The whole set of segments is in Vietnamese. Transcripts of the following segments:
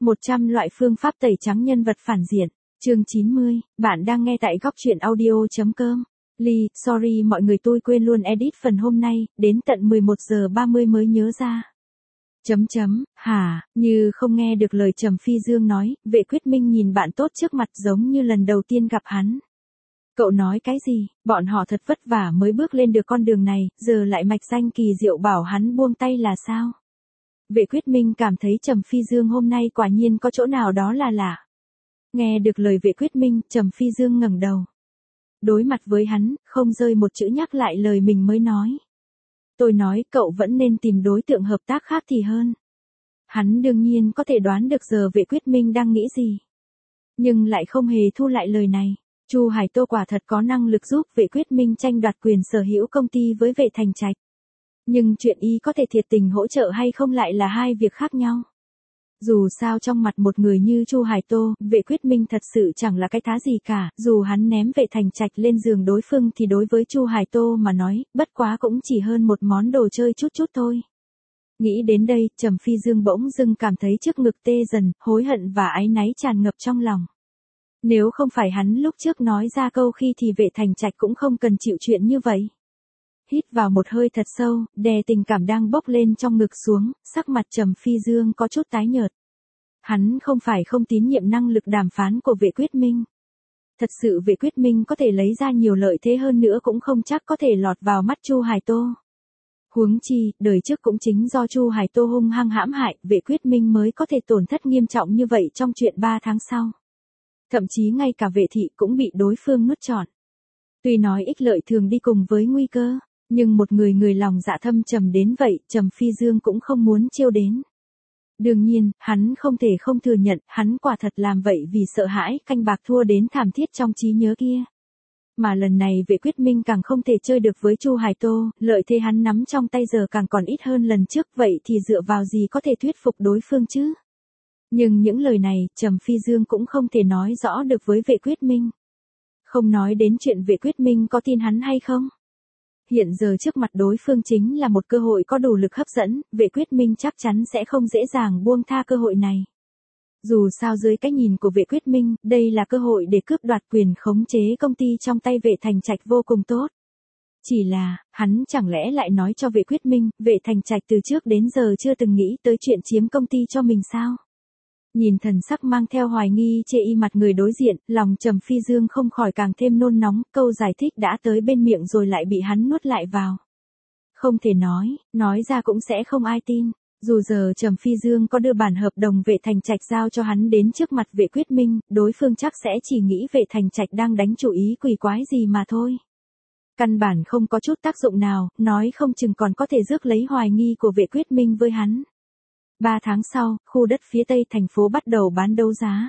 100 loại phương pháp tẩy trắng nhân vật phản diện. Chương 90, bạn đang nghe tại góc truyện audio.com. Sorry mọi người, tôi quên luôn edit phần hôm nay, đến tận 11 giờ 30 mới nhớ ra. Như không nghe được lời Trầm Phi Dương nói, Vệ Quyết Minh nhìn bạn tốt trước mặt giống như lần đầu tiên gặp hắn. Cậu nói cái gì, bọn họ thật vất vả mới bước lên được con đường này, giờ lại mạch danh kỳ diệu bảo hắn buông tay là sao? Vệ Quyết Minh cảm thấy Trầm Phi Dương hôm nay quả nhiên có chỗ nào đó là lạ. Nghe được lời Vệ Quyết Minh, Trầm Phi Dương ngẩng đầu. Đối mặt với hắn, không rơi một chữ nhắc lại lời mình mới nói. Tôi nói cậu vẫn nên tìm đối tượng hợp tác khác thì hơn. Hắn đương nhiên có thể đoán được giờ Vệ Quyết Minh đang nghĩ gì. Nhưng lại không hề thu lại lời này. Chu Hải Tô quả thật có năng lực giúp Vệ Quyết Minh tranh đoạt quyền sở hữu công ty với Vệ Thành Trạch. Nhưng chuyện y có thể thiệt tình hỗ trợ hay không lại là hai việc khác nhau. Dù sao trong mặt một người như Chu Hải Tô, Vệ Quyết Minh thật sự chẳng là cái thá gì cả, dù hắn ném Vệ Thành Trạch lên giường đối phương thì đối với Chu Hải Tô mà nói, bất quá cũng chỉ hơn một món đồ chơi chút chút thôi. Nghĩ đến đây, Trầm Phi Dương bỗng dưng cảm thấy trước ngực tê dần, hối hận và áy náy tràn ngập trong lòng. Nếu không phải hắn lúc trước nói ra câu khi thì Vệ Thành Trạch cũng không cần chịu chuyện như vậy. Hít vào một hơi thật sâu, đè tình cảm đang bốc lên trong ngực xuống, sắc mặt Trầm Phi Dương có chút tái nhợt. Hắn không phải không tín nhiệm năng lực đàm phán của Vệ Quyết Minh. Thật sự Vệ Quyết Minh có thể lấy ra nhiều lợi thế hơn nữa cũng không chắc có thể lọt vào mắt Chu Hải Tô. Huống chi, đời trước cũng chính do Chu Hải Tô hung hăng hãm hại, Vệ Quyết Minh mới có thể tổn thất nghiêm trọng như vậy trong chuyện 3 tháng sau. Thậm chí ngay cả Vệ thị cũng bị đối phương nuốt trọn. Tuy nói ích lợi thường đi cùng với nguy cơ, nhưng một người lòng dạ thâm trầm đến vậy, Trầm Phi Dương cũng không muốn chiêu đến. Đương nhiên, hắn không thể không thừa nhận, hắn quả thật làm vậy vì sợ hãi canh bạc thua đến thảm thiết trong trí nhớ kia. Mà lần này Vệ Quyết Minh càng không thể chơi được với Chu Hải Tô, lợi thế hắn nắm trong tay giờ càng còn ít hơn lần trước, vậy thì dựa vào gì có thể thuyết phục đối phương chứ? Nhưng những lời này, Trầm Phi Dương cũng không thể nói rõ được với Vệ Quyết Minh. Không nói đến chuyện Vệ Quyết Minh có tin hắn hay không. Hiện giờ trước mặt đối phương chính là một cơ hội có đủ lực hấp dẫn, Vệ Quyết Minh chắc chắn sẽ không dễ dàng buông tha cơ hội này. Dù sao dưới cái nhìn của Vệ Quyết Minh, đây là cơ hội để cướp đoạt quyền khống chế công ty trong tay Vệ Thành Trạch vô cùng tốt. Chỉ là, hắn chẳng lẽ lại nói cho Vệ Quyết Minh, Vệ Thành Trạch từ trước đến giờ chưa từng nghĩ tới chuyện chiếm công ty cho mình sao? Nhìn thần sắc mang theo hoài nghi chê y mặt người đối diện, lòng Trầm Phi Dương không khỏi càng thêm nôn nóng, câu giải thích đã tới bên miệng rồi lại bị hắn nuốt lại vào. Không thể nói ra cũng sẽ không ai tin. Dù giờ Trầm Phi Dương có đưa bản hợp đồng Vệ Thành Trạch giao cho hắn đến trước mặt Vệ Quyết Minh, đối phương chắc sẽ chỉ nghĩ Vệ Thành Trạch đang đánh chủ ý quỷ quái gì mà thôi. Căn bản không có chút tác dụng nào, nói không chừng còn có thể rước lấy hoài nghi của Vệ Quyết Minh với hắn. 3 tháng sau, khu đất phía tây thành phố bắt đầu bán đấu giá.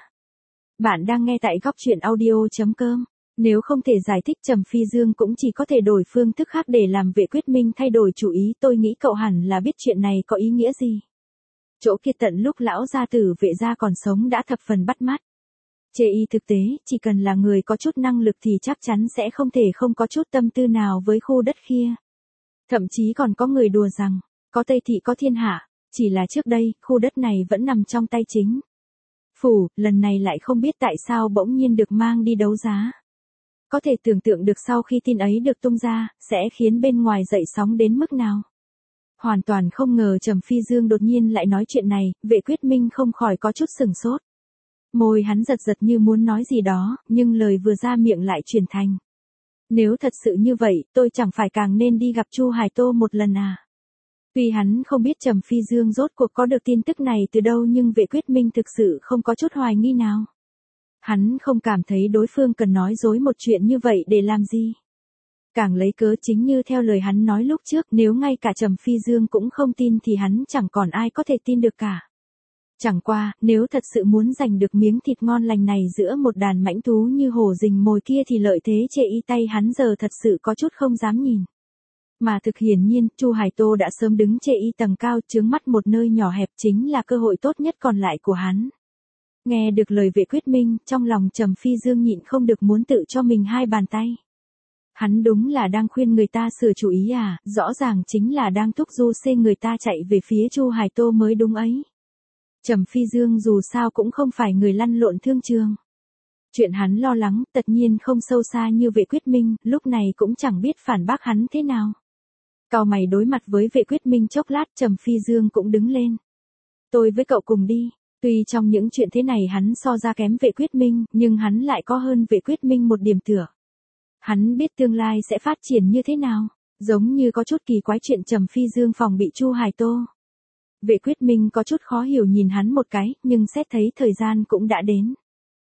Bạn đang nghe tại góc truyện audio.com. Nếu không thể giải thích Trầm Phi Dương cũng chỉ có thể đổi phương thức khác để làm Vệ Quyết Minh thay đổi chủ ý, tôi nghĩ cậu hẳn là biết chuyện này có ý nghĩa gì. Chỗ kia tận lúc lão gia tử Vệ gia còn sống đã thập phần bắt mắt. Chê y thực tế, chỉ cần là người có chút năng lực thì chắc chắn sẽ không thể không có chút tâm tư nào với khu đất kia. Thậm chí còn có người đùa rằng, có Tây thị có thiên hạ. Chỉ là trước đây, khu đất này vẫn nằm trong tay chính phủ, lần này lại không biết tại sao bỗng nhiên được mang đi đấu giá. Có thể tưởng tượng được sau khi tin ấy được tung ra, sẽ khiến bên ngoài dậy sóng đến mức nào. Hoàn toàn không ngờ Trầm Phi Dương đột nhiên lại nói chuyện này, Vệ Quyết Minh không khỏi có chút sửng sốt. Môi hắn giật giật như muốn nói gì đó, nhưng lời vừa ra miệng lại chuyển thành. Nếu thật sự như vậy, tôi chẳng phải càng nên đi gặp Chu Hải Tô một lần à? Tuy hắn không biết Trầm Phi Dương rốt cuộc có được tin tức này từ đâu nhưng Vệ Quyết Minh thực sự không có chút hoài nghi nào. Hắn không cảm thấy đối phương cần nói dối một chuyện như vậy để làm gì. Càng lấy cớ chính như theo lời hắn nói lúc trước, nếu ngay cả Trầm Phi Dương cũng không tin thì hắn chẳng còn ai có thể tin được cả. Chẳng qua, nếu thật sự muốn giành được miếng thịt ngon lành này giữa một đàn mãnh thú như hổ rình mồi kia thì lợi thế chê y tay hắn giờ thật sự có chút không dám nhìn. Mà thực hiển nhiên, Chu Hải Tô đã sớm đứng chê y tầng cao chướng mắt một nơi nhỏ hẹp chính là cơ hội tốt nhất còn lại của hắn. Nghe được lời Vệ Quyết Minh, trong lòng Trầm Phi Dương nhịn không được muốn tự cho mình 2 bàn tay. Hắn đúng là đang khuyên người ta sửa chủ ý à, rõ ràng chính là đang thúc giục người ta chạy về phía Chu Hải Tô mới đúng ấy. Trầm Phi Dương dù sao cũng không phải người lăn lộn thương trường. Chuyện hắn lo lắng tất nhiên không sâu xa như Vệ Quyết Minh, lúc này cũng chẳng biết phản bác hắn thế nào. Cau mày đối mặt với Vệ Quyết Minh chốc lát, Trầm Phi Dương cũng đứng lên. Tôi với cậu cùng đi. Tuy trong những chuyện thế này hắn so ra kém Vệ Quyết Minh, nhưng hắn lại có hơn Vệ Quyết Minh một điểm tựa. Hắn biết tương lai sẽ phát triển như thế nào, giống như có chút kỳ quái chuyện Trầm Phi Dương phòng bị Chu Hải Tô. Vệ Quyết Minh có chút khó hiểu nhìn hắn một cái, nhưng xét thấy thời gian cũng đã đến.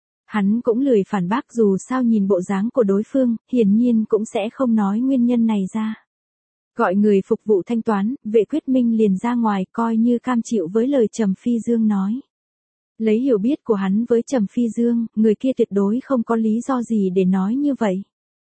Hắn cũng lười phản bác, dù sao nhìn bộ dáng của đối phương, hiển nhiên cũng sẽ không nói nguyên nhân này ra. Gọi người phục vụ thanh toán, Vệ Quyết Minh liền ra ngoài coi như cam chịu với lời Trầm Phi Dương nói. Lấy hiểu biết của hắn với Trầm Phi Dương, người kia tuyệt đối không có lý do gì để nói như vậy.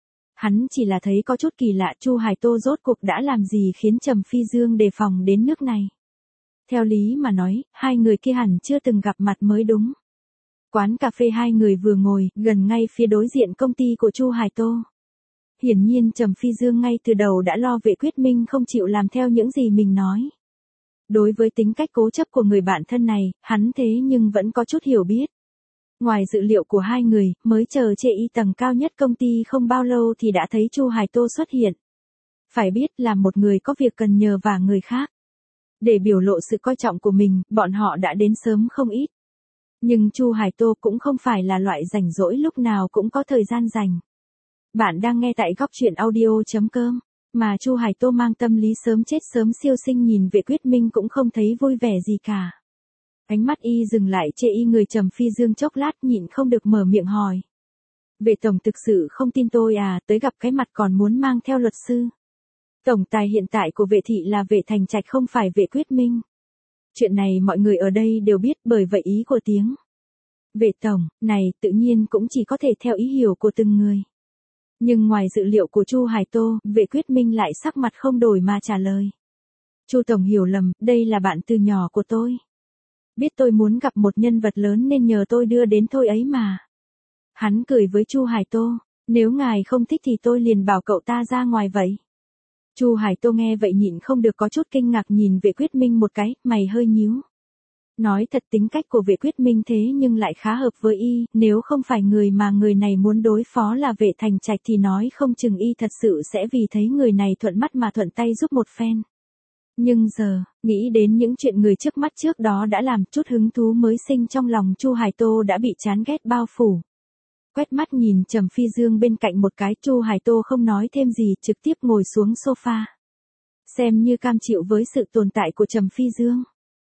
Hắn chỉ là thấy có chút kỳ lạ, Chu Hải Tô rốt cuộc đã làm gì khiến Trầm Phi Dương đề phòng đến nước này. Theo lý mà nói, hai người kia hẳn chưa từng gặp mặt mới đúng. Quán cà phê hai người vừa ngồi, gần ngay phía đối diện công ty của Chu Hải Tô. Hiển nhiên Trầm Phi Dương ngay từ đầu đã lo Vệ Quyết Minh không chịu làm theo những gì mình nói. Đối với tính cách cố chấp của người bạn thân này, hắn thế nhưng vẫn có chút hiểu biết. Ngoài dự liệu của hai người, mới chờ chê y tầng cao nhất công ty không bao lâu thì đã thấy Chu Hải Tô xuất hiện. Phải biết là một người có việc cần nhờ vả người khác. Để biểu lộ sự coi trọng của mình, bọn họ đã đến sớm không ít. Nhưng Chu Hải Tô cũng không phải là loại rảnh rỗi lúc nào cũng có thời gian dành. Bạn đang nghe tại góc truyện audio.com, mà Chu Hải Tô mang tâm lý sớm chết sớm siêu sinh nhìn Vệ Quyết Minh cũng không thấy vui vẻ gì cả. Ánh mắt y dừng lại chê y người Trầm Phi Dương chốc lát, nhịn không được mở miệng hỏi. Vệ tổng thực sự không tin tôi à, tới gặp cái mặt còn muốn mang theo luật sư. Tổng tài hiện tại của Vệ thị là Vệ Thành Trạch không phải Vệ Quyết Minh. Chuyện này mọi người ở đây đều biết, bởi vậy ý của tiếng Vệ tổng này tự nhiên cũng chỉ có thể theo ý hiểu của từng người. Nhưng ngoài dự liệu của Chu Hải Tô, Vệ Quyết Minh lại sắc mặt không đổi mà trả lời. Chu tổng hiểu lầm, đây là bạn từ nhỏ của tôi. Biết tôi muốn gặp một nhân vật lớn nên nhờ tôi đưa đến thôi ấy mà. Hắn cười với Chu Hải Tô, nếu ngài không thích thì tôi liền bảo cậu ta ra ngoài vậy. Chu Hải Tô nghe vậy nhịn không được có chút kinh ngạc nhìn Vệ Quyết Minh một cái, mày hơi nhíu. Nói thật tính cách của Vệ Quyết Minh thế nhưng lại khá hợp với y, nếu không phải người mà người này muốn đối phó là Vệ Thành Trạch thì nói không chừng y thật sự sẽ vì thấy người này thuận mắt mà thuận tay giúp một phen. Nhưng giờ, nghĩ đến những chuyện người trước mắt trước đó đã làm, chút hứng thú mới sinh trong lòng Chu Hải Tô đã bị chán ghét bao phủ. Quét mắt nhìn Trầm Phi Dương bên cạnh một cái, Chu Hải Tô không nói thêm gì, trực tiếp ngồi xuống sofa. Xem như cam chịu với sự tồn tại của Trầm Phi Dương.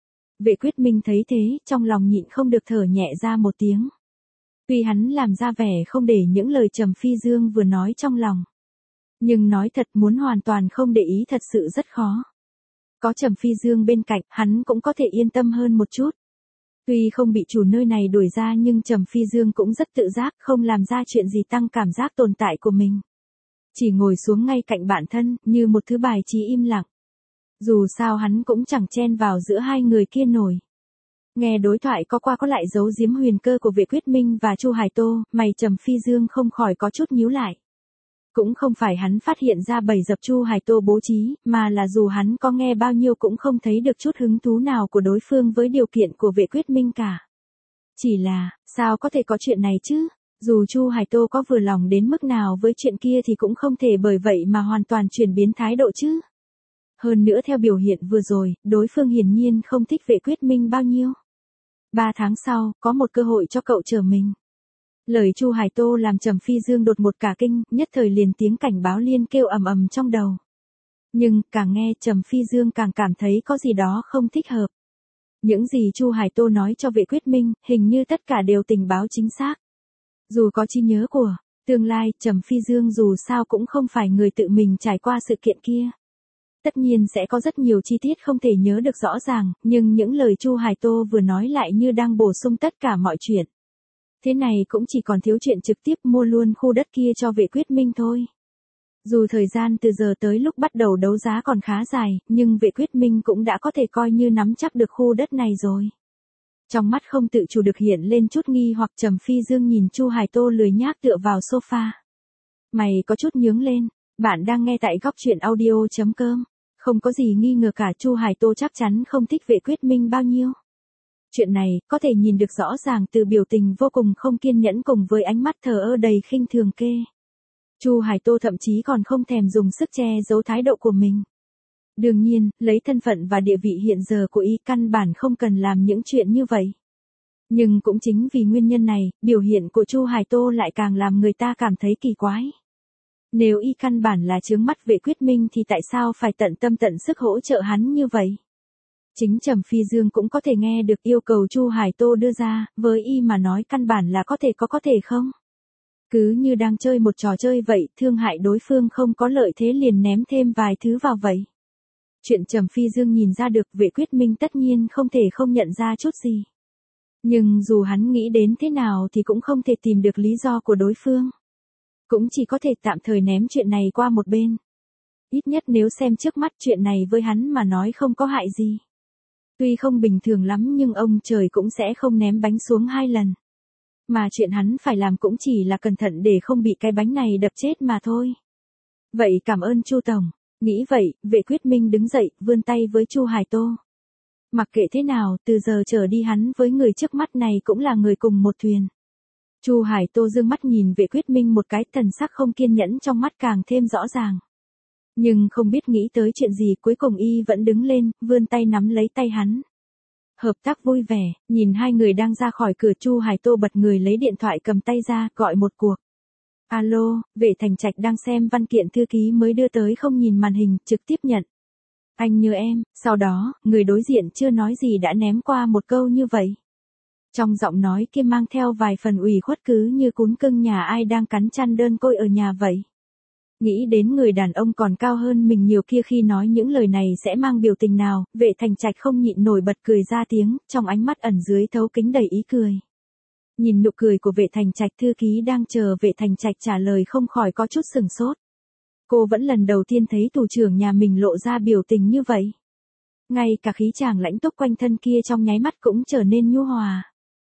Vệ Quyết Minh thấy thế, trong lòng nhịn không được thở nhẹ ra một tiếng. Tuy hắn làm ra vẻ không để những lời Trầm Phi Dương vừa nói trong lòng. Nhưng nói thật muốn hoàn toàn không để ý thật sự rất khó. Có Trầm Phi Dương bên cạnh, hắn cũng có thể yên tâm hơn một chút. Tuy không bị chủ nơi này đuổi ra nhưng Trầm Phi Dương cũng rất tự giác, không làm ra chuyện gì tăng cảm giác tồn tại của mình. Chỉ ngồi xuống ngay cạnh bản thân, như một thứ bài trí im lặng. Dù sao hắn cũng chẳng chen vào giữa hai người kia nổi. Nghe đối thoại có qua có lại giấu giếm huyền cơ của Vệ Quyết Minh và Chu Hải Tô, mày Trầm Phi Dương không khỏi có chút nhíu lại. Cũng không phải hắn phát hiện ra bầy dập Chu Hải Tô bố trí, mà là dù hắn có nghe bao nhiêu cũng không thấy được chút hứng thú nào của đối phương với điều kiện của Vệ Quyết Minh cả. Chỉ là, sao có thể có chuyện này chứ? Dù Chu Hải Tô có vừa lòng đến mức nào với chuyện kia thì cũng không thể bởi vậy mà hoàn toàn chuyển biến thái độ chứ. Hơn nữa theo biểu hiện vừa rồi, đối phương hiển nhiên không thích Vệ Quyết Minh bao nhiêu. 3 tháng sau, có một cơ hội cho cậu trở mình. Lời Chu Hải Tô làm Trầm Phi Dương đột một cả kinh, nhất thời liền tiếng cảnh báo liên kêu ầm ầm trong đầu. Nhưng, càng nghe Trầm Phi Dương càng cảm thấy có gì đó không thích hợp. Những gì Chu Hải Tô nói cho Vệ Quyết Minh, hình như tất cả đều tình báo chính xác. Dù có trí nhớ của tương lai, Trầm Phi Dương dù sao cũng không phải người tự mình trải qua sự kiện kia. Tất nhiên sẽ có rất nhiều chi tiết không thể nhớ được rõ ràng, nhưng những lời Chu Hải Tô vừa nói lại như đang bổ sung tất cả mọi chuyện. Thế này cũng chỉ còn thiếu chuyện trực tiếp mua luôn khu đất kia cho Vệ Quyết Minh thôi. Dù thời gian từ giờ tới lúc bắt đầu đấu giá còn khá dài, nhưng Vệ Quyết Minh cũng đã có thể coi như nắm chắc được khu đất này rồi. Trong mắt không tự chủ được hiện lên chút nghi hoặc. Trầm Phi Dương nhìn Chu Hải Tô lười nhác tựa vào sofa. Mày có chút nhướng lên, bạn đang nghe tại góc truyện audio.com. Không có gì nghi ngờ cả, Chu Hải Tô chắc chắn không thích Vệ Quyết Minh bao nhiêu. Chuyện này, có thể nhìn được rõ ràng từ biểu tình vô cùng không kiên nhẫn cùng với ánh mắt thờ ơ đầy khinh thường kê. Chu Hải Tô thậm chí còn không thèm dùng sức che giấu thái độ của mình. Đương nhiên, lấy thân phận và địa vị hiện giờ của y căn bản không cần làm những chuyện như vậy. Nhưng cũng chính vì nguyên nhân này, biểu hiện của Chu Hải Tô lại càng làm người ta cảm thấy kỳ quái. Nếu y căn bản là chướng mắt Vệ Quyết Minh thì tại sao phải tận tâm tận sức hỗ trợ hắn như vậy? Chính Trầm Phi Dương cũng có thể nghe được yêu cầu Chu Hải Tô đưa ra, với y mà nói căn bản là có thể không? Cứ như đang chơi một trò chơi vậy, thương hại đối phương không có lợi thế liền ném thêm vài thứ vào vậy. Chuyện Trầm Phi Dương nhìn ra được Vệ Quyết Minh tất nhiên không thể không nhận ra chút gì. Nhưng dù hắn nghĩ đến thế nào thì cũng không thể tìm được lý do của đối phương. Cũng chỉ có thể tạm thời ném chuyện này qua một bên. Ít nhất nếu xem trước mắt chuyện này với hắn mà nói không có hại gì. Tuy không bình thường lắm nhưng ông trời cũng sẽ không ném bánh xuống 2 lần. Mà chuyện hắn phải làm cũng chỉ là cẩn thận để không bị cái bánh này đập chết mà thôi. Vậy cảm ơn Chu Tổng. Nghĩ vậy, Vệ Quyết Minh đứng dậy, vươn tay với Chu Hải Tô. Mặc kệ thế nào, từ giờ trở đi hắn với người trước mắt này cũng là người cùng một thuyền. Chu Hải Tô dương mắt nhìn Vệ Quyết Minh một cái, thần sắc không kiên nhẫn trong mắt càng thêm rõ ràng. Nhưng không biết nghĩ tới chuyện gì, cuối cùng y vẫn đứng lên, vươn tay nắm lấy tay hắn. Hợp tác vui vẻ, nhìn hai người đang ra khỏi cửa, Chu Hải Tô bật người lấy điện thoại cầm tay ra, gọi một cuộc. Alo, Vệ Thành Trạch đang xem văn kiện thư ký mới đưa tới, không nhìn màn hình, trực tiếp nhận. Anh nhớ em, sau đó, người đối diện chưa nói gì đã ném qua một câu như vậy. Trong giọng nói kia mang theo vài phần ủy khuất, cứ như cún cưng nhà ai đang cắn chăn đơn côi ở nhà vậy. Nghĩ đến người đàn ông còn cao hơn mình nhiều kia khi nói những lời này sẽ mang biểu tình nào, Vệ Thành Trạch không nhịn nổi bật cười ra tiếng, trong ánh mắt ẩn dưới thấu kính đầy ý cười. Nhìn nụ cười của Vệ Thành Trạch, thư ký đang chờ Vệ Thành Trạch trả lời không khỏi có chút sừng sốt. Cô vẫn lần đầu tiên thấy thủ trưởng nhà mình lộ ra biểu tình như vậy. Ngay cả khí chàng lãnh túc quanh thân kia trong nháy mắt cũng trở nên nhu hòa.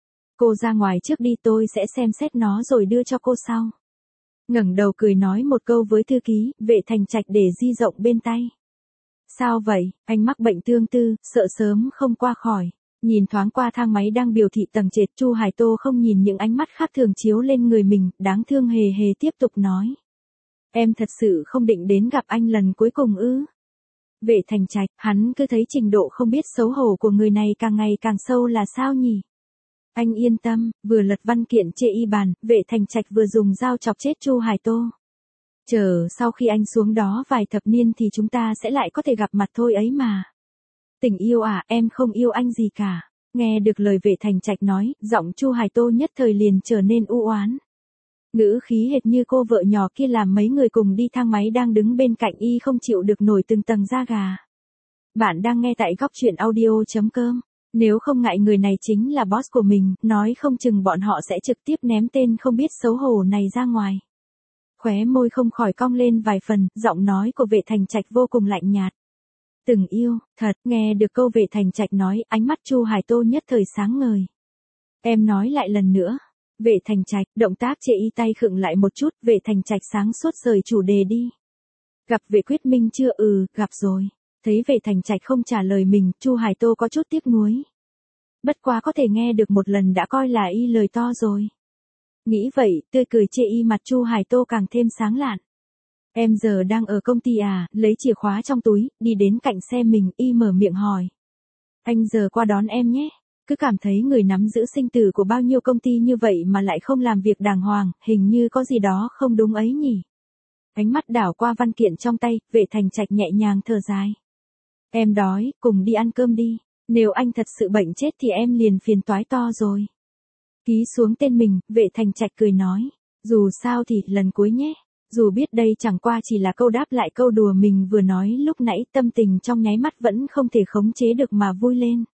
Cô ra ngoài trước đi, tôi sẽ xem xét nó rồi đưa cho cô sau. Ngẩng đầu cười nói một câu với thư ký, Vệ Thành Trạch để di rộng bên tay. Sao vậy, anh mắc bệnh tương tư, sợ sớm không qua khỏi. Nhìn thoáng qua thang máy đang biểu thị tầng trệt, Chu Hải Tô không nhìn những ánh mắt khác thường chiếu lên người mình, đáng thương hề hề tiếp tục nói. Em thật sự không định đến gặp anh lần cuối cùng ư? Vệ Thành Trạch, hắn cứ thấy trình độ không biết xấu hổ của người này càng ngày càng sâu là sao nhỉ? Anh yên tâm, vừa lật văn kiện chê y bàn, Vệ Thành Trạch vừa dùng dao chọc chết Chu Hải Tô. Chờ sau khi anh xuống đó vài thập niên thì chúng ta sẽ lại có thể gặp mặt thôi ấy mà. Tình yêu à, em không yêu anh gì cả. Nghe được lời Vệ Thành Trạch nói, giọng Chu Hải Tô nhất thời liền trở nên u oán. Ngữ khí hệt như cô vợ nhỏ kia làm mấy người cùng đi thang máy đang đứng bên cạnh y không chịu được nổi từng tầng da gà. Bạn đang nghe tại góc audio.com. Nếu không ngại người này chính là boss của mình, nói không chừng bọn họ sẽ trực tiếp ném tên không biết xấu hổ này ra ngoài. Khóe môi không khỏi cong lên vài phần, giọng nói của Vệ Thành Trạch vô cùng lạnh nhạt. Từng yêu, thật, nghe được câu Vệ Thành Trạch nói, ánh mắt Chu Hải Tô nhất thời sáng ngời. Em nói lại lần nữa. Vệ Thành Trạch, động tác chê y tay khựng lại một chút, Vệ Thành Trạch sáng suốt rời chủ đề đi. Gặp Vệ Quyết Minh chưa? Gặp rồi. Thấy Vệ Thành Trạch không trả lời mình, Chu Hải Tô có chút tiếc nuối. Bất quá có thể nghe được một lần đã coi là y lời to rồi. Nghĩ vậy, tươi cười chê y mặt Chu Hải Tô càng thêm sáng lạn. Em giờ đang ở công ty à? Lấy chìa khóa trong túi, đi đến cạnh xe mình, y mở miệng hỏi. Anh giờ qua đón em nhé. Cứ cảm thấy người nắm giữ sinh tử của bao nhiêu công ty như vậy mà lại không làm việc đàng hoàng, hình như có gì đó không đúng ấy nhỉ. Ánh mắt đảo qua văn kiện trong tay, Vệ Thành Trạch nhẹ nhàng thở dài. Em đói, cùng đi ăn cơm đi. Nếu anh thật sự bệnh chết thì em liền phiền toái to rồi. Ký xuống tên mình, Vệ Thành Trạch cười nói. Dù sao thì, lần cuối nhé. Dù biết đây chẳng qua chỉ là câu đáp lại câu đùa mình vừa nói lúc nãy, tâm tình trong nháy mắt vẫn không thể khống chế được mà vui lên.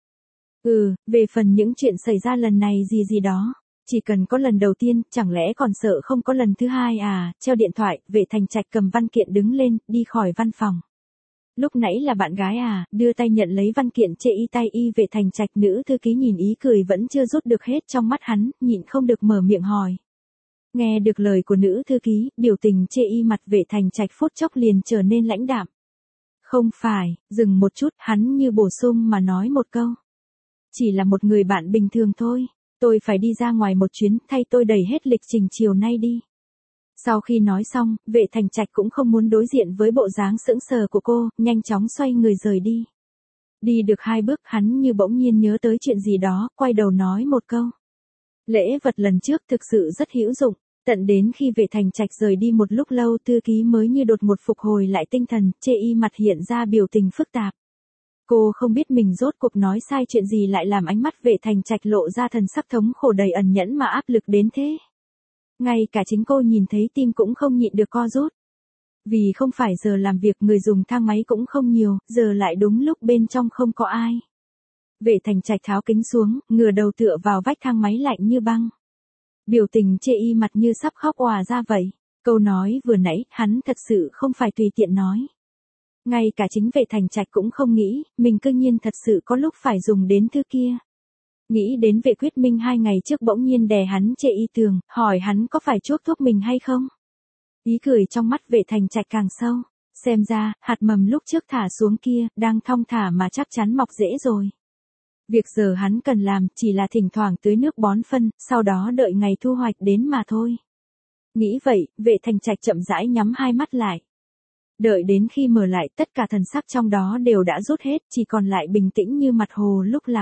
Về phần những chuyện xảy ra lần này gì đó. Chỉ cần có lần đầu tiên, chẳng lẽ còn sợ không có lần thứ hai à? Treo điện thoại, Vệ Thành Trạch cầm văn kiện đứng lên, đi khỏi văn phòng. Lúc nãy là bạn gái à? Đưa tay nhận lấy văn kiện chê y tay y. Vệ Thành Trạch, nữ thư ký nhìn ý cười vẫn chưa rút được hết trong mắt hắn, nhịn không được mở miệng hỏi. Nghe được lời của nữ thư ký, biểu tình chê y mặt Vệ Thành Trạch phút chốc liền trở nên lãnh đạm. Không phải, dừng một chút, hắn như bổ sung mà nói một câu. Chỉ là một người bạn bình thường thôi. Tôi phải đi ra ngoài một chuyến, thay tôi đẩy hết lịch trình chiều nay đi. Sau khi nói xong, Vệ Thành Trạch cũng không muốn đối diện với bộ dáng sững sờ của cô, nhanh chóng xoay người rời đi. Đi được 2 bước hắn như bỗng nhiên nhớ tới chuyện gì đó, quay đầu nói một câu. Lễ vật lần trước thực sự rất hữu dụng, tận đến khi Vệ Thành Trạch rời đi một lúc lâu thư ký mới như đột ngột phục hồi lại tinh thần, chê y mặt hiện ra biểu tình phức tạp. Cô không biết mình rốt cuộc nói sai chuyện gì lại làm ánh mắt Vệ Thành Trạch lộ ra thần sắc thống khổ đầy ẩn nhẫn mà áp lực đến thế. Ngay cả chính cô nhìn thấy tim cũng không nhịn được co rút. Vì không phải giờ làm việc người dùng thang máy cũng không nhiều, giờ lại đúng lúc bên trong không có ai. Vệ Thành Trạch tháo kính xuống, ngửa đầu tựa vào vách thang máy lạnh như băng. Biểu tình chê y mặt như sắp khóc òa ra vậy. Câu nói vừa nãy, hắn thật sự không phải tùy tiện nói. Ngay cả chính Vệ Thành Trạch cũng không nghĩ, mình cư nhiên thật sự có lúc phải dùng đến thứ kia. Nghĩ đến Vệ Quyết Minh 2 ngày trước bỗng nhiên đè hắn chê y tường, hỏi hắn có phải chuốc thuốc mình hay không. Ý cười trong mắt Vệ Thành Trạch càng sâu. Xem ra, hạt mầm lúc trước thả xuống kia, đang thong thả mà chắc chắn mọc rễ rồi. Việc giờ hắn cần làm chỉ là thỉnh thoảng tưới nước bón phân, sau đó đợi ngày thu hoạch đến mà thôi. Nghĩ vậy, Vệ Thành Trạch chậm rãi nhắm 2 mắt lại. Đợi đến khi mở lại tất cả thần sắc trong đó đều đã rút hết, chỉ còn lại bình tĩnh như mặt hồ lúc lặng.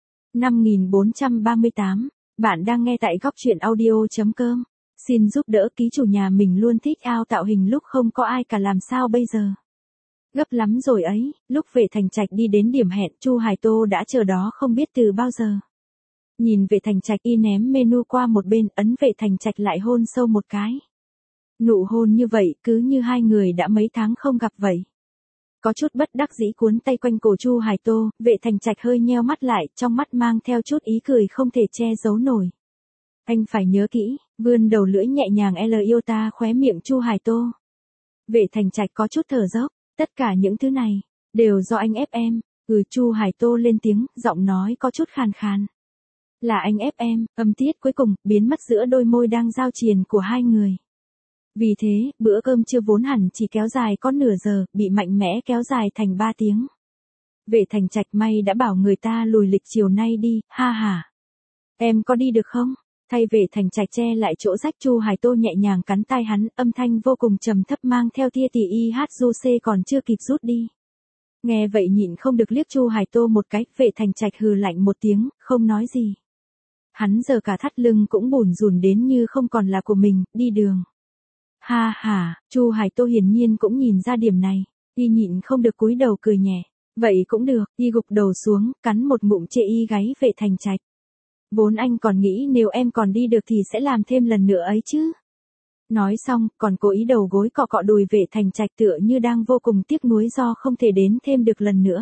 5438, bạn đang nghe tại góc truyện audio.com. Xin giúp đỡ ký chủ nhà mình luôn thích ao tạo hình lúc không có ai cả làm sao bây giờ. Gấp lắm rồi ấy, lúc Vệ Thành Trạch đi đến điểm hẹn Chu Hải Tô đã chờ đó không biết từ bao giờ. Nhìn Vệ Thành Trạch y ném menu qua một bên ấn Vệ Thành Trạch lại hôn sâu một cái. Nụ hôn như vậy cứ như hai người đã mấy tháng không gặp vậy. Có chút bất đắc dĩ cuốn tay quanh cổ Chu Hải Tô, Vệ Thành Trạch hơi nheo mắt lại, trong mắt mang theo chút ý cười không thể che giấu nổi. Anh phải nhớ kỹ, vươn đầu lưỡi nhẹ nhàng yêu ta khóe miệng Chu Hải Tô. Vệ Thành Trạch có chút thở dốc, tất cả những thứ này, đều do anh ép em. Chu Hải Tô lên tiếng, giọng nói có chút khàn khàn. Là anh ép em, âm tiết cuối cùng, biến mất giữa đôi môi đang giao triền của hai người. Vì thế, bữa cơm trưa vốn hẳn chỉ kéo dài có nửa giờ, bị mạnh mẽ kéo dài thành 3 tiếng. Vệ Thành Trạch may đã bảo người ta lùi lịch chiều nay đi, ha ha. Em có đi được không? Thay Vệ Thành Trạch che lại chỗ rách Chu Hải Tô nhẹ nhàng cắn tai hắn, âm thanh vô cùng trầm thấp mang theo tia tỉ y hát du xê còn chưa kịp rút đi. Nghe vậy nhịn không được liếc Chu Hải Tô một cái, Vệ Thành Trạch hừ lạnh một tiếng, không nói gì. Hắn giờ cả thắt lưng cũng bủn rủn đến như không còn là của mình, đi đường. Ha ha, Chu Hải Tô hiển nhiên cũng nhìn ra điểm này, y nhịn không được cúi đầu cười nhẹ. Vậy cũng được, y gục đầu xuống, cắn một ngụm chê y gáy Vệ Thành Trạch. Vốn anh còn nghĩ nếu em còn đi được thì sẽ làm thêm lần nữa ấy chứ. Nói xong, còn cố ý đầu gối cọ cọ đùi Vệ Thành Trạch tựa như đang vô cùng tiếc nuối do không thể đến thêm được lần nữa.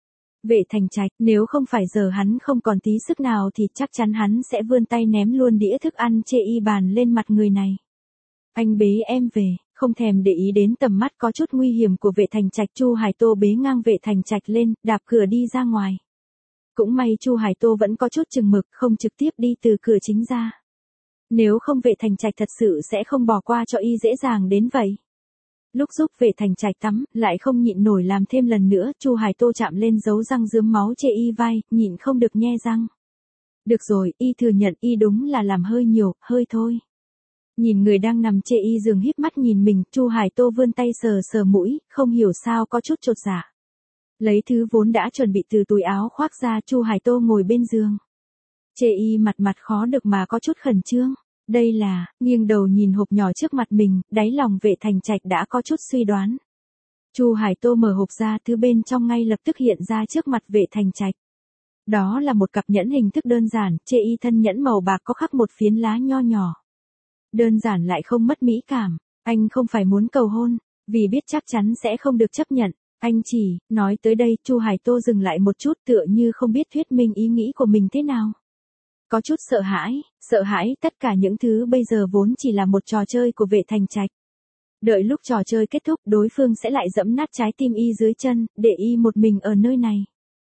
Vệ Thành Trạch, nếu không phải giờ hắn không còn tí sức nào thì chắc chắn hắn sẽ vươn tay ném luôn đĩa thức ăn chê y bàn lên mặt người này. Anh bế em về, không thèm để ý đến tầm mắt có chút nguy hiểm của Vệ Thành Trạch. Chu Hải Tô bế ngang Vệ Thành Trạch lên, đạp cửa đi ra ngoài. Cũng may Chu Hải Tô vẫn có chút chừng mực, không trực tiếp đi từ cửa chính ra. Nếu không Vệ Thành Trạch thật sự sẽ không bỏ qua cho y dễ dàng đến vậy. Lúc giúp Vệ Thành Trạch tắm, lại không nhịn nổi làm thêm lần nữa, Chu Hải Tô chạm lên dấu răng rướm máu chê y vai, nhịn không được nhe răng. Được rồi, y thừa nhận y đúng là làm hơi nhiều, hơi thôi. Nhìn người đang nằm chê y giường híp mắt nhìn mình, Chu Hải Tô vươn tay sờ sờ mũi, không hiểu sao có chút chột dạ. Lấy thứ vốn đã chuẩn bị từ túi áo khoác ra, Chu Hải Tô ngồi bên giường. Chê y mặt khó được mà có chút khẩn trương. Đây là, nghiêng đầu nhìn hộp nhỏ trước mặt mình, đáy lòng Vệ Thành Trạch đã có chút suy đoán. Chu Hải Tô mở hộp ra, thứ bên trong ngay lập tức hiện ra trước mặt Vệ Thành Trạch. Đó là một cặp nhẫn hình thức đơn giản, chê y thân nhẫn màu bạc có khắc một phiến lá nho nhỏ. Đơn giản lại không mất mỹ cảm, anh không phải muốn cầu hôn, vì biết chắc chắn sẽ không được chấp nhận. Anh chỉ, nói tới đây, Chu Hải Tô dừng lại một chút tựa như không biết thuyết minh ý nghĩ của mình thế nào. Có chút sợ hãi tất cả những thứ bây giờ vốn chỉ là một trò chơi của Vệ Thành Trạch. Đợi lúc trò chơi kết thúc đối phương sẽ lại dẫm nát trái tim y dưới chân, để y một mình ở nơi này.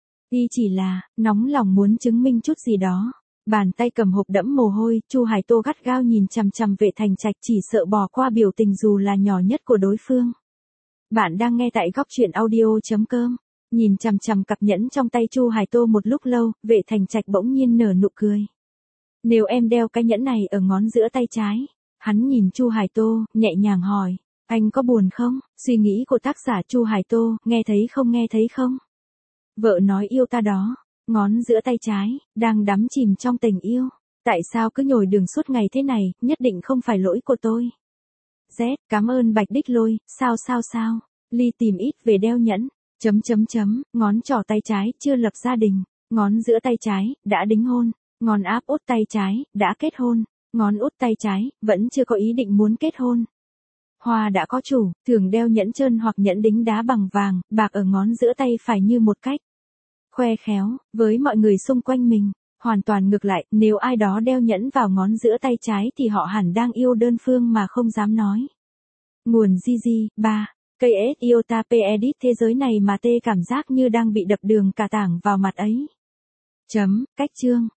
Y chỉ là, nóng lòng muốn chứng minh chút gì đó. Bàn tay cầm hộp đẫm mồ hôi, Chu Hải Tô gắt gao nhìn chằm chằm Vệ Thành Trạch chỉ sợ bỏ qua biểu tình dù là nhỏ nhất của đối phương. Bạn đang nghe tại góc truyện audio.com. Nhìn chằm chằm cặp nhẫn trong tay Chu Hải Tô một lúc lâu, Vệ Thành Trạch bỗng nhiên nở nụ cười. Nếu em đeo cái nhẫn này ở ngón giữa tay trái, hắn nhìn Chu Hải Tô, nhẹ nhàng hỏi, anh có buồn không? Suy nghĩ của tác giả Chu Hải Tô, nghe thấy không? Vợ nói yêu ta đó, ngón giữa tay trái, đang đắm chìm trong tình yêu. Tại sao cứ nhồi đường suốt ngày thế này, nhất định không phải lỗi của tôi. Z, cảm ơn Bạch Đích Lôi, sao? Ly tìm ít về đeo nhẫn, ngón trỏ tay trái, chưa lập gia đình, ngón giữa tay trái, đã đính hôn, ngón áp út tay trái, đã kết hôn, ngón út tay trái, vẫn chưa có ý định muốn kết hôn. Hoa đã có chủ, thường đeo nhẫn trơn hoặc nhẫn đính đá bằng vàng, bạc ở ngón giữa tay phải như một cách khoe khéo, với mọi người xung quanh mình. Hoàn toàn ngược lại, nếu ai đó đeo nhẫn vào ngón giữa tay trái thì họ hẳn đang yêu đơn phương mà không dám nói. Nguồn Gigi, 3. KS Iota P edit thế giới này mà tê cảm giác như đang bị đập đường cả tảng vào mặt ấy. Cách chương.